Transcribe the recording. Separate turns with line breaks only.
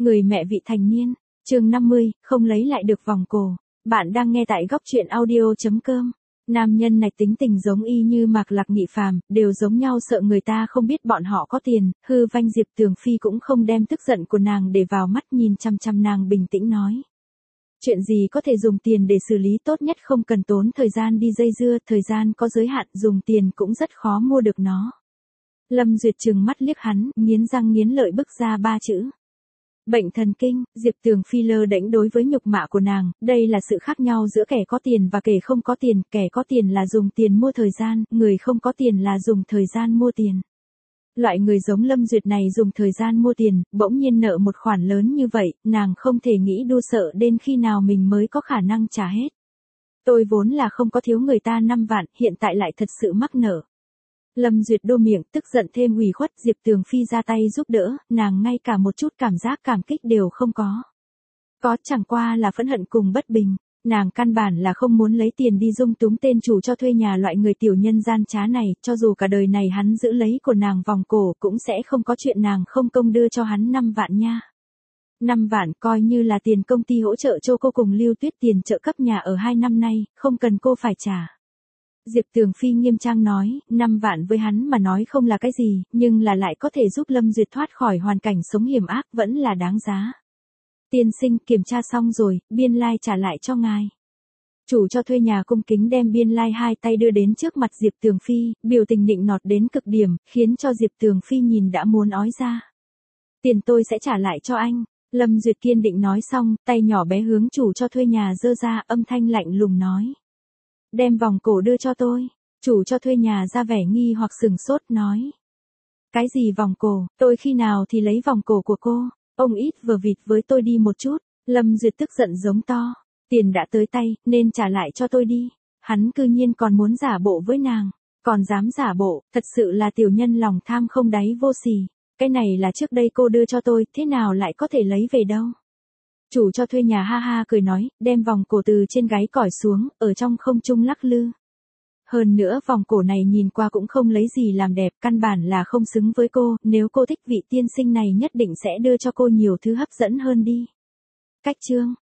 Người mẹ vị thành niên, chương 50, không lấy lại được vòng cổ. Bạn đang nghe tại góc truyện audio.com. Nam nhân này tính tình giống y như Mạc Lạc Nghị Phàm, đều giống nhau, sợ người ta không biết bọn họ có tiền. Hư Vanh Diệp Tường Phi cũng không đem tức giận của nàng để vào mắt, nhìn chăm chăm nàng bình tĩnh nói. Chuyện gì có thể dùng tiền để xử lý, tốt nhất không cần tốn thời gian đi dây dưa, thời gian có giới hạn, dùng tiền cũng rất khó mua được nó. Lâm Duyệt trừng mắt liếc hắn, nghiến răng nghiến lợi bức ra 3 chữ. Bệnh thần kinh. Diệp Tường Phi lơ đễnh đối với nhục mạ của nàng, đây là sự khác nhau giữa kẻ có tiền và kẻ không có tiền, kẻ có tiền là dùng tiền mua thời gian, người không có tiền là dùng thời gian mua tiền. Loại người giống Lâm Duyệt này dùng thời gian mua tiền, bỗng nhiên nợ một khoản lớn như vậy, nàng không thể nghĩ đu sợ đến khi nào mình mới có khả năng trả hết. Tôi vốn là không có thiếu người ta 5 vạn, hiện tại lại thật sự mắc nợ. Lâm Duyệt đô miệng, tức giận thêm ủy khuất. Diệp Tường Phi ra tay giúp đỡ, nàng ngay cả một chút cảm giác cảm kích đều không có. Có chẳng qua là phẫn hận cùng bất bình. Nàng căn bản là không muốn lấy tiền đi dung túng tên chủ cho thuê nhà loại người tiểu nhân gian trá này, cho dù cả đời này hắn giữ lấy của nàng vòng cổ cũng sẽ không có chuyện nàng không công đưa cho hắn 5 vạn nha. 5 vạn coi như là tiền công ty hỗ trợ cho cô cùng Lưu Tuyết tiền trợ cấp nhà ở 2 năm nay, không cần cô phải trả. Diệp Tường Phi nghiêm trang nói, 5 vạn với hắn mà nói không là cái gì, nhưng là lại có thể giúp Lâm Duyệt thoát khỏi hoàn cảnh sống hiểm ác, vẫn là đáng giá. Tiên sinh, kiểm tra xong rồi, biên lai trả lại cho ngài. Chủ cho thuê nhà cung kính đem biên lai 2 tay đưa đến trước mặt Diệp Tường Phi, biểu tình nịnh nọt đến cực điểm, khiến cho Diệp Tường Phi nhìn đã muốn ói ra. Tiền tôi sẽ trả lại cho anh. Lâm Duyệt kiên định nói xong, tay nhỏ bé hướng chủ cho thuê nhà giơ ra, âm thanh lạnh lùng nói. Đem vòng cổ đưa cho tôi. Chủ cho thuê nhà ra vẻ nghi hoặc sừng sốt nói. Cái gì vòng cổ, tôi khi nào thì lấy vòng cổ của cô, ông ít vờ vịt với tôi đi một chút. Lâm Duyệt tức giận giống to. Tiền đã tới tay, nên trả lại cho tôi đi. Hắn cư nhiên còn muốn giả bộ với nàng, còn dám giả bộ, thật sự là tiểu nhân lòng tham không đáy vô sỉ. Cái này là trước đây cô đưa cho tôi, thế nào lại có thể lấy về đâu. Chủ cho thuê nhà ha ha cười nói, đem vòng cổ từ trên gáy cỏi xuống, ở trong không trung lắc lư. Hơn nữa vòng cổ này nhìn qua cũng không lấy gì làm đẹp, căn bản là không xứng với cô, nếu cô thích vị tiên sinh này nhất định sẽ đưa cho cô nhiều thứ hấp dẫn hơn đi. Cách chương.